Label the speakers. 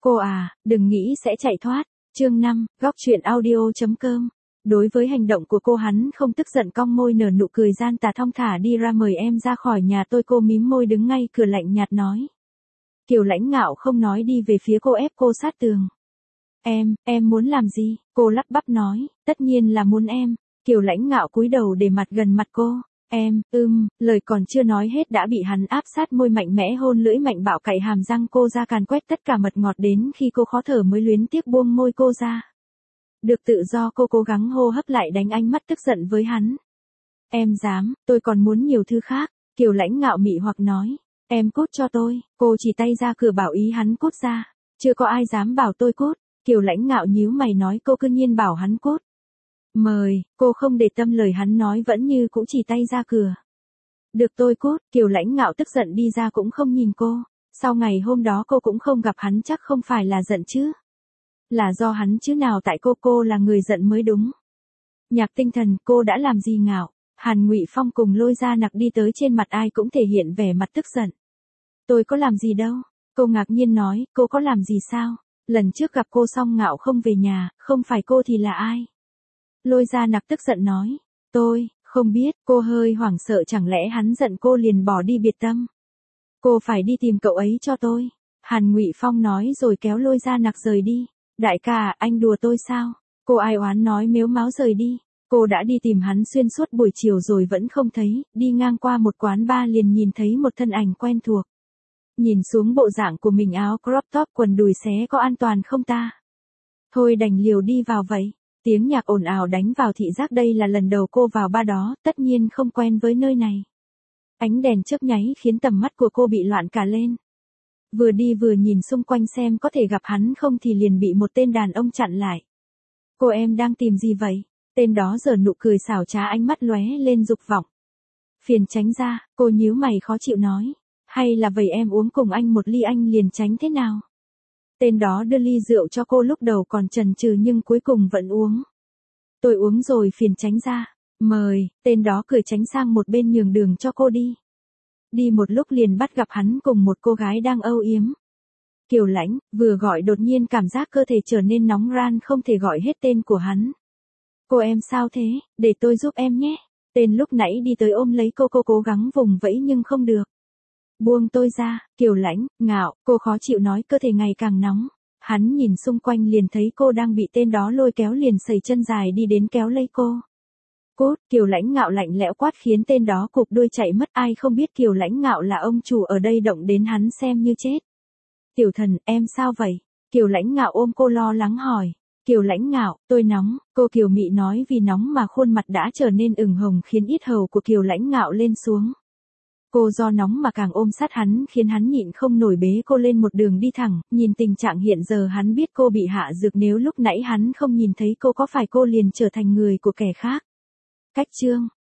Speaker 1: Cô à, đừng nghĩ sẽ chạy thoát. Chương 5, góc truyện audio.com. Đối với hành động của cô hắn không tức giận, cong môi nở nụ cười gian tà, thong thả đi ra mời em ra khỏi nhà tôi. Cô mím môi đứng ngay cửa lạnh nhạt nói. Kiều Lãnh Ngạo không nói đi về phía cô, ép cô sát tường. Em muốn làm gì? Cô lắp bắp nói, tất nhiên là muốn em. Kiều Lãnh Ngạo cúi đầu để mặt gần mặt cô. Lời còn chưa nói hết đã bị hắn áp sát môi, mạnh mẽ hôn lưỡi mạnh bạo cạy hàm răng cô ra, càn quét tất cả mật ngọt đến khi cô khó thở mới luyến tiếc buông môi cô ra. Được tự do, cô cố gắng hô hấp lại đánh ánh mắt tức giận với hắn. Em dám, tôi còn muốn nhiều thứ khác. Kiều Lãnh Ngạo mị hoặc nói. Em cút cho tôi. Cô chỉ tay ra cửa bảo ý hắn cút ra. Chưa có ai dám bảo tôi cút. Kiều Lãnh Ngạo nhíu mày nói, cô cứ nhiên bảo hắn cút. Mời, cô không để tâm lời hắn nói, vẫn như cũ chỉ tay ra cửa. Được tôi cút. Kiều Lãnh Ngạo tức giận đi ra cũng không nhìn cô. Sau ngày hôm đó cô cũng không gặp hắn, chắc không phải là giận chứ. Là do hắn chứ nào tại cô là người giận mới đúng. Nhạc Tinh Thần, cô đã làm gì Ngạo? Hàn Ngụy Phong cùng Lôi Gia Nặc đi tới, trên mặt ai cũng thể hiện vẻ mặt tức giận. Tôi có làm gì đâu. Cô ngạc nhiên nói, cô có làm gì sao? Lần trước gặp cô xong Ngạo không về nhà, không phải cô thì là ai? Lôi Gia Nặc tức giận nói, tôi không biết. Cô hơi hoảng sợ, chẳng lẽ hắn giận cô liền bỏ đi biệt tâm? Cô phải đi tìm cậu ấy cho tôi. Hàn Ngụy Phong nói rồi kéo Lôi Gia Nặc rời đi. Đại ca, anh đùa tôi sao? Cô ai oán nói mếu máo rời đi. Cô đã đi tìm hắn xuyên suốt buổi chiều rồi vẫn không thấy, đi ngang qua một quán bar liền nhìn thấy một thân ảnh quen thuộc. Nhìn xuống bộ dạng của mình, áo crop top quần đùi xé, có an toàn không ta? Thôi đành liều đi vào vậy. Tiếng nhạc ồn ào đánh vào thị giác, đây là lần đầu cô vào bar đó, tất nhiên không quen với nơi này. Ánh đèn chớp nháy khiến tầm mắt của cô bị loạn cả lên. Vừa đi vừa nhìn xung quanh xem có thể gặp hắn không thì liền bị một tên đàn ông chặn lại. Cô em đang tìm gì vậy? Tên đó giở nụ cười xảo trá, ánh mắt lóe lên dục vọng. Phiền tránh ra, cô nhíu mày khó chịu nói. Hay là vậy em uống cùng anh một ly, anh liền tránh thế nào? Tên đó đưa ly rượu cho cô, lúc đầu còn chần chừ nhưng cuối cùng vẫn uống. Tôi uống rồi, phiền tránh ra. Mời. Tên đó cười tránh sang một bên nhường đường cho cô đi. Đi một lúc liền bắt gặp hắn cùng một cô gái đang âu yếm. Kiều Lãnh, vừa gọi đột nhiên cảm giác cơ thể trở nên nóng ran, không thể gọi hết tên của hắn. Cô em sao thế, để tôi giúp em nhé. Tên lúc nãy đi tới ôm lấy cô cố gắng vùng vẫy nhưng không được. Buông tôi ra. Kiều Lãnh, Ngạo, cô khó chịu nói, cơ thể ngày càng nóng. Hắn nhìn xung quanh liền thấy cô đang bị tên đó lôi kéo, liền sẩy chân dài đi đến kéo lấy cô. Cút. Kiều Lãnh Ngạo lạnh lẽo quát khiến tên đó cụp đuôi chạy mất. Ai không biết Kiều Lãnh Ngạo là ông chủ ở đây, động đến hắn xem như chết. Tiểu Thần, em sao vậy? Kiều Lãnh Ngạo ôm cô lo lắng hỏi. Kiều Lãnh Ngạo, tôi nóng. Cô kiều mị nói, vì nóng mà khuôn mặt đã trở nên ửng hồng khiến yết hầu của Kiều Lãnh Ngạo lên xuống. Cô do nóng mà càng ôm sát hắn khiến hắn nhịn không nổi, bế cô lên một đường đi thẳng. Nhìn tình trạng hiện giờ hắn biết cô bị hạ dược, nếu lúc nãy hắn không nhìn thấy cô, có phải cô liền trở thành người của kẻ khác? Cách chương